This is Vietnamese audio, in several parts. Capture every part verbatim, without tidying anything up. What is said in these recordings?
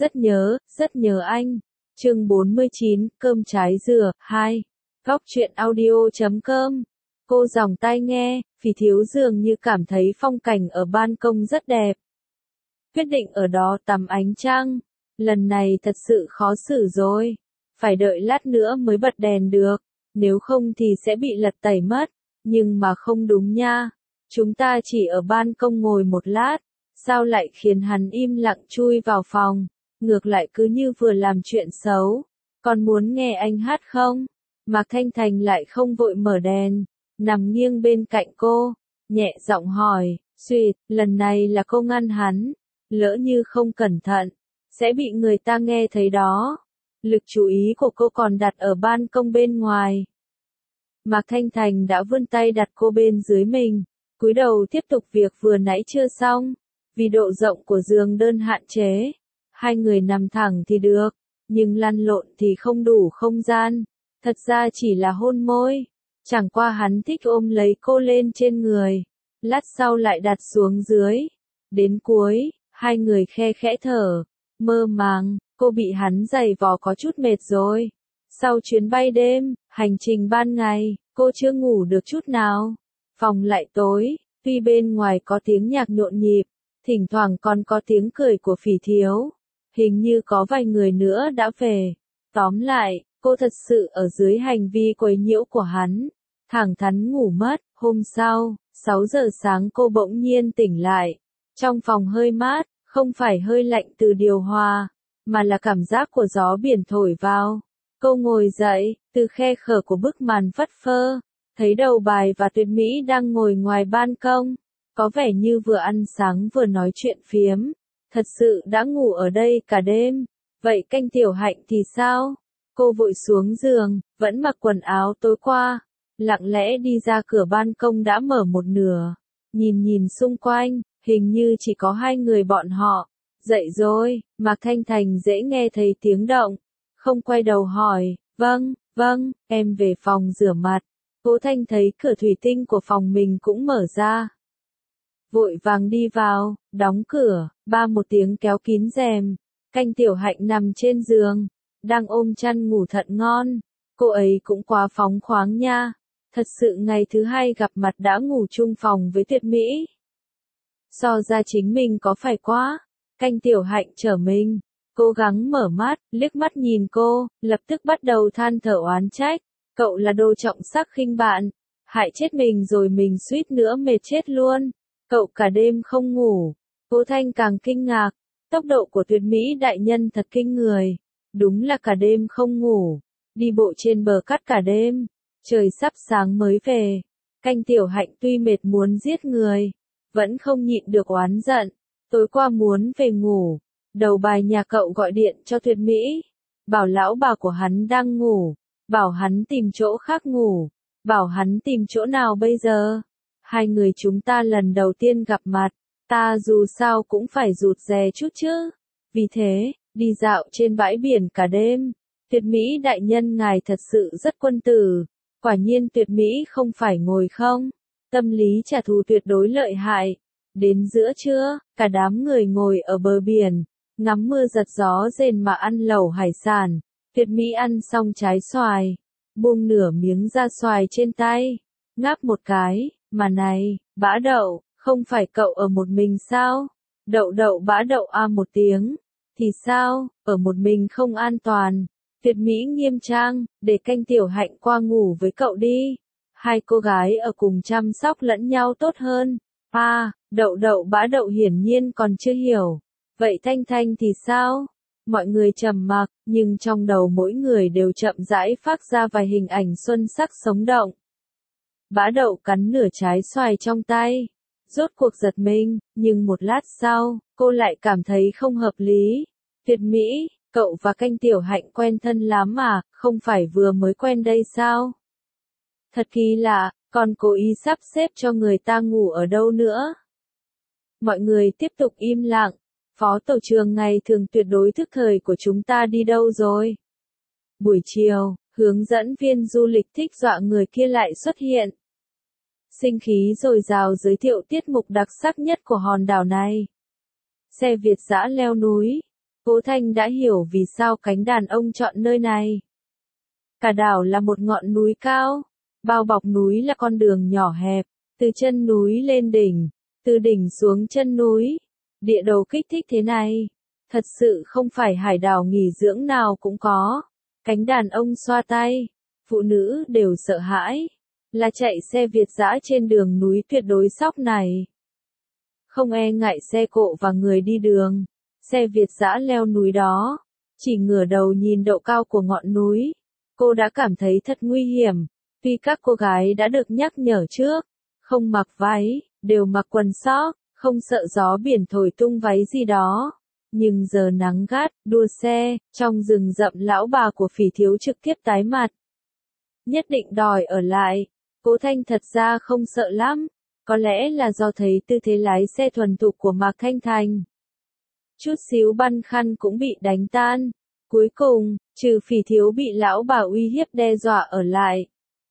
Rất nhớ, rất nhớ anh. Chương bốn mươi chín, cơm trái dừa, hai. Góc truyện audio chấm com. Cô dòng tai nghe, Phỉ Thiếu dường như cảm thấy phong cảnh ở ban công rất đẹp. Quyết định ở đó tắm ánh trăng. Lần này thật sự khó xử rồi. Phải đợi lát nữa mới bật đèn được. Nếu không thì sẽ bị lật tẩy mất. Nhưng mà không đúng nha. Chúng ta chỉ ở ban công ngồi một lát. Sao lại khiến hắn im lặng chui vào phòng? Ngược lại cứ như vừa làm chuyện xấu. Còn muốn nghe anh hát không? Mạc Thanh Thành lại không vội mở đèn. Nằm nghiêng bên cạnh cô. Nhẹ giọng hỏi. Xuyệt, lần này là cô ngăn hắn. Lỡ như không cẩn thận. Sẽ bị người ta nghe thấy đó. Lực chú ý của cô còn đặt ở ban công bên ngoài. Mạc Thanh Thành đã vươn tay đặt cô bên dưới mình. Cúi đầu tiếp tục việc vừa nãy chưa xong. Vì độ rộng của giường đơn hạn chế. Hai người nằm thẳng thì được. Nhưng lăn lộn thì không đủ không gian. Thật ra chỉ là hôn môi. Chẳng qua hắn thích ôm lấy cô lên trên người. Lát sau lại đặt xuống dưới. Đến cuối, hai người khe khẽ thở. Mơ màng, cô bị hắn giày vò có chút mệt rồi. Sau chuyến bay đêm, hành trình ban ngày, cô chưa ngủ được chút nào. Phòng lại tối, tuy bên ngoài có tiếng nhạc nhộn nhịp, thỉnh thoảng còn có tiếng cười của Phỉ Thiếu. Hình như có vài người nữa đã về. Tóm lại, cô thật sự ở dưới hành vi quấy nhiễu của hắn. Thẳng thắn ngủ mất. Hôm sau, sáu giờ sáng cô bỗng nhiên tỉnh lại. Trong phòng hơi mát, không phải hơi lạnh từ điều hòa, mà là cảm giác của gió biển thổi vào. Cô ngồi dậy, từ khe khở của bức màn phất phơ, thấy Đầu Bài và Tuyệt Mỹ đang ngồi ngoài ban công. Có vẻ như vừa ăn sáng vừa nói chuyện phiếm. Thật sự đã ngủ ở đây cả đêm. Vậy Canh Tiểu Hạnh thì sao? Cô vội xuống giường, vẫn mặc quần áo tối qua. Lặng lẽ đi ra cửa ban công đã mở một nửa. Nhìn nhìn xung quanh, hình như chỉ có hai người bọn họ. Dậy rồi, Mạc Thanh Thành dễ nghe thấy tiếng động. Không quay đầu hỏi, vâng, vâng, em về phòng rửa mặt. Cố Thanh thấy cửa thủy tinh của phòng mình cũng mở ra. Vội vàng đi vào, đóng cửa, ba một tiếng kéo kín rèm. Canh Tiểu Hạnh nằm trên giường, đang ôm chăn ngủ thật ngon. Cô ấy cũng quá phóng khoáng nha. Thật sự ngày thứ hai gặp mặt đã ngủ chung phòng với Tuyệt Mỹ. So ra chính mình có phải quá. Canh Tiểu Hạnh trở mình. Cố gắng mở mắt, liếc mắt nhìn cô, lập tức bắt đầu than thở oán trách. Cậu là đồ trọng sắc khinh bạn. Hại chết mình rồi mình suýt nữa mệt chết luôn. Cậu cả đêm không ngủ. Cố Thanh càng kinh ngạc. Tốc độ của Tuyệt Mỹ đại nhân thật kinh người. Đúng là cả đêm không ngủ. Đi bộ trên bờ cát cả đêm. Trời sắp sáng mới về. Canh Tiểu Hạnh tuy mệt muốn giết người. Vẫn không nhịn được oán giận. Tối qua muốn về ngủ. Đầu Bài nhà cậu gọi điện cho Tuyệt Mỹ. Bảo lão bà của hắn đang ngủ. Bảo hắn tìm chỗ khác ngủ. Bảo hắn tìm chỗ nào bây giờ? Hai người chúng ta lần đầu tiên gặp mặt. Ta dù sao cũng phải rụt rè chút chứ. Vì thế, đi dạo trên bãi biển cả đêm. Tuyệt Mỹ đại nhân ngài thật sự rất quân tử. Quả nhiên Tuyệt Mỹ không phải ngồi không. Tâm lý trả thù tuyệt đối lợi hại. Đến giữa trưa, cả đám người ngồi ở bờ biển. Ngắm mưa giật gió rền mà ăn lẩu hải sản. Tuyệt Mỹ ăn xong trái xoài. Buông nửa miếng ra xoài trên tay. Ngáp một cái, mà này, Bã Đậu, không phải cậu ở một mình sao? Đậu đậu Bã Đậu a một tiếng. Thì sao, ở một mình không an toàn. Tuyệt Mỹ nghiêm trang, để Canh Tiểu Hạnh qua ngủ với cậu đi. Hai cô gái ở cùng chăm sóc lẫn nhau tốt hơn. À, Đậu đậu Bã Đậu hiển nhiên còn chưa hiểu. Vậy Thanh Thanh thì sao? Mọi người trầm mặc, nhưng trong đầu mỗi người đều chậm rãi phát ra vài hình ảnh xuân sắc sống động. Bã Đậu cắn nửa trái xoài trong tay. Rốt cuộc giật mình, nhưng một lát sau, cô lại cảm thấy không hợp lý. Tuyệt Mỹ, cậu và Canh Tiểu Hạnh quen thân lắm mà, không phải vừa mới quen đây sao? Thật kỳ lạ, còn cố ý sắp xếp cho người ta ngủ ở đâu nữa? Mọi người tiếp tục im lặng. Phó tổ trưởng ngày thường tuyệt đối thức thời của chúng ta đi đâu rồi? Buổi chiều, hướng dẫn viên du lịch thích dọa người kia lại xuất hiện. Sinh khí dồi dào giới thiệu tiết mục đặc sắc nhất của hòn đảo này. Xe Việt dã leo núi. Cố Thanh đã hiểu vì sao cánh đàn ông chọn nơi này. Cả đảo là một ngọn núi cao, bao bọc núi là con đường nhỏ hẹp, từ chân núi lên đỉnh, từ đỉnh xuống chân núi. Địa đồ kích thích thế này, thật sự không phải hải đảo nghỉ dưỡng nào cũng có. Cánh đàn ông xoa tay, phụ nữ đều sợ hãi, là chạy xe Việt dã trên đường núi tuyệt đối sóc này. Không e ngại xe cộ và người đi đường, xe Việt dã leo núi đó, chỉ ngửa đầu nhìn độ cao của ngọn núi, cô đã cảm thấy thật nguy hiểm. Tuy các cô gái đã được nhắc nhở trước, không mặc váy, đều mặc quần sóc, không sợ gió biển thổi tung váy gì đó. Nhưng giờ nắng gắt, đua xe, trong rừng rậm lão bà của Phỉ Thiếu trực tiếp tái mặt. Nhất định đòi ở lại, Cố Thanh thật ra không sợ lắm, có lẽ là do thấy tư thế lái xe thuần thục của Mạc Thanh Thành. Chút xíu băn khoăn cũng bị đánh tan, cuối cùng, trừ Phỉ Thiếu bị lão bà uy hiếp đe dọa ở lại.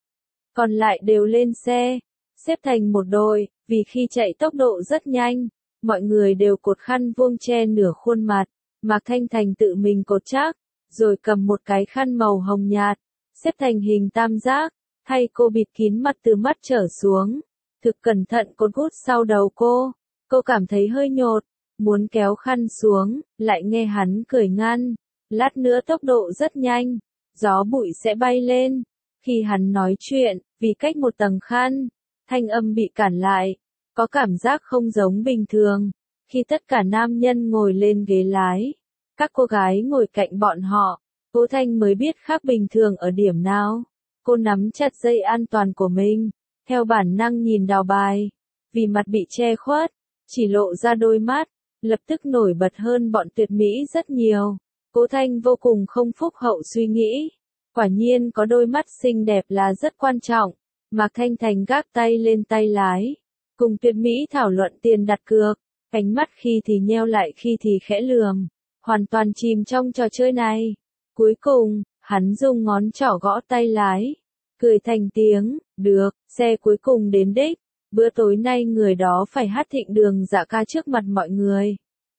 Còn lại đều lên xe, xếp thành một đội, vì khi chạy tốc độ rất nhanh, mọi người đều cột khăn vuông che nửa khuôn mặt, Mạc Thanh Thành tự mình cột chắc, rồi cầm một cái khăn màu hồng nhạt, xếp thành hình tam giác, thay cô bịt kín mặt từ mắt trở xuống, thực cẩn thận cột gút sau đầu cô, cô cảm thấy hơi nhột, muốn kéo khăn xuống, lại nghe hắn cười ngăn, lát nữa tốc độ rất nhanh, gió bụi sẽ bay lên. Khi hắn nói chuyện, vì cách một tầng khăn, thanh âm bị cản lại, có cảm giác không giống bình thường. Khi tất cả nam nhân ngồi lên ghế lái, các cô gái ngồi cạnh bọn họ, Cố Thanh mới biết khác bình thường ở điểm nào. Cô nắm chặt dây an toàn của mình, theo bản năng nhìn Đào Bài, vì mặt bị che khuất, chỉ lộ ra đôi mắt, lập tức nổi bật hơn bọn tuyệt mỹ rất nhiều. Cố Thanh vô cùng không phúc hậu suy nghĩ. Quả nhiên có đôi mắt xinh đẹp là rất quan trọng. Mạc Thanh Thành gác tay lên tay lái, cùng tuyệt mỹ thảo luận tiền đặt cược, ánh mắt khi thì nheo lại khi thì khẽ lườm, hoàn toàn chìm trong trò chơi này. Cuối cùng, hắn dùng ngón trỏ gõ tay lái, cười thành tiếng, được, xe cuối cùng đến đích, bữa tối nay người đó phải hát thịnh đường dạ ca trước mặt mọi người.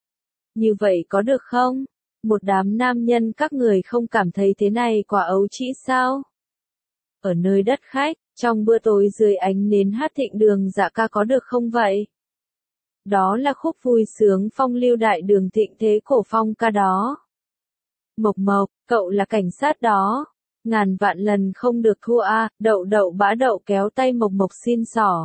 Như vậy có được không? Một đám nam nhân các người không cảm thấy thế này quả ấu trĩ sao? Ở nơi đất khách, trong bữa tối dưới ánh nến hát thịnh đường dạ ca có được không vậy? Đó là khúc vui sướng phong lưu đại đường thịnh thế cổ phong ca đó. Mộc Mộc, cậu là cảnh sát đó. Ngàn vạn lần không được thua a. Đậu đậu bã đậu kéo tay Mộc Mộc xin xỏ.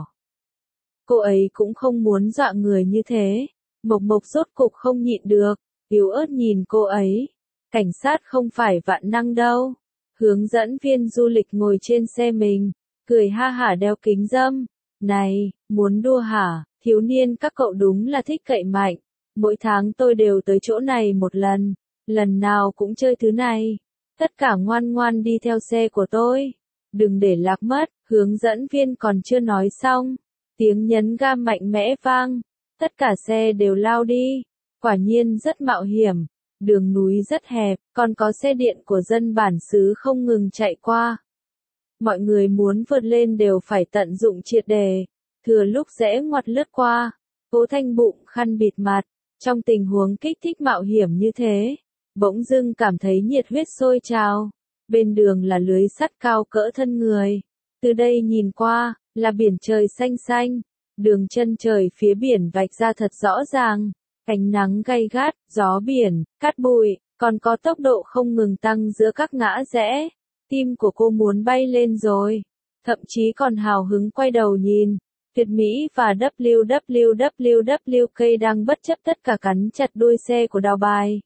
Cô ấy cũng không muốn dọa người như thế. Mộc Mộc rốt cục không nhịn được, yếu ớt nhìn cô ấy. Cảnh sát không phải vạn năng đâu. Hướng dẫn viên du lịch ngồi trên xe mình, cười ha hả đeo kính râm. Này, muốn đua hả? Thiếu niên các cậu đúng là thích cậy mạnh. Mỗi tháng tôi đều tới chỗ này một lần, lần nào cũng chơi thứ này. Tất cả ngoan ngoan đi theo xe của tôi. Đừng để lạc mất, hướng dẫn viên còn chưa nói xong. Tiếng nhấn ga mạnh mẽ vang. Tất cả xe đều lao đi. Quả nhiên rất mạo hiểm. Đường núi rất hẹp, còn có xe điện của dân bản xứ không ngừng chạy qua. Mọi người muốn vượt lên đều phải tận dụng triệt đề. Thừa lúc rẽ ngoặt lướt qua. Cố Thanh bụng khăn bịt mặt. Trong tình huống kích thích mạo hiểm như thế, bỗng dưng cảm thấy nhiệt huyết sôi trào. Bên đường là lưới sắt cao cỡ thân người. Từ đây nhìn qua, là biển trời xanh xanh. Đường chân trời phía biển vạch ra thật rõ ràng. Ánh nắng gay gắt, gió biển, cát bụi, còn có tốc độ không ngừng tăng giữa các ngã rẽ. Tim của cô muốn bay lên rồi. Thậm chí còn hào hứng quay đầu nhìn. Tuyệt Mỹ và W W W W K đang bất chấp tất cả cắn chặt đuôi xe của Đào Bài.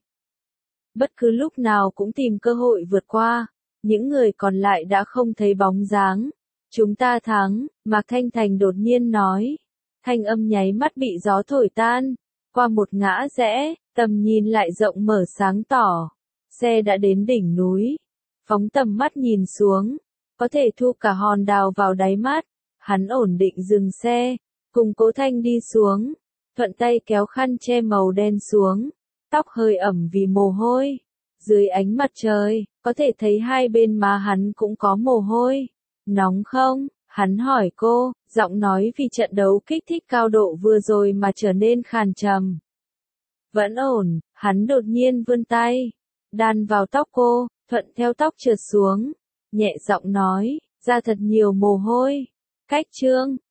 Bất cứ lúc nào cũng tìm cơ hội vượt qua. Những người còn lại đã không thấy bóng dáng. Chúng ta thắng, Mạc Thanh Thành đột nhiên nói. Thanh âm nháy mắt bị gió thổi tan. Qua một ngã rẽ, tầm nhìn lại rộng mở sáng tỏ. Xe đã đến đỉnh núi. Phóng tầm mắt nhìn xuống. Có thể thu cả hòn đào vào đáy mắt. Hắn ổn định dừng xe. Cùng Cố Thanh đi xuống. Thuận tay kéo khăn che màu đen xuống. Tóc hơi ẩm vì mồ hôi. Dưới ánh mặt trời, có thể thấy hai bên má hắn cũng có mồ hôi. Nóng không? Hắn hỏi cô, giọng nói vì trận đấu kích thích cao độ vừa rồi mà trở nên khàn trầm. Vẫn ổn, Hắn đột nhiên vươn tay, đan vào tóc cô, thuận theo tóc trượt xuống, nhẹ giọng nói, ra thật nhiều mồ hôi. Cách Trương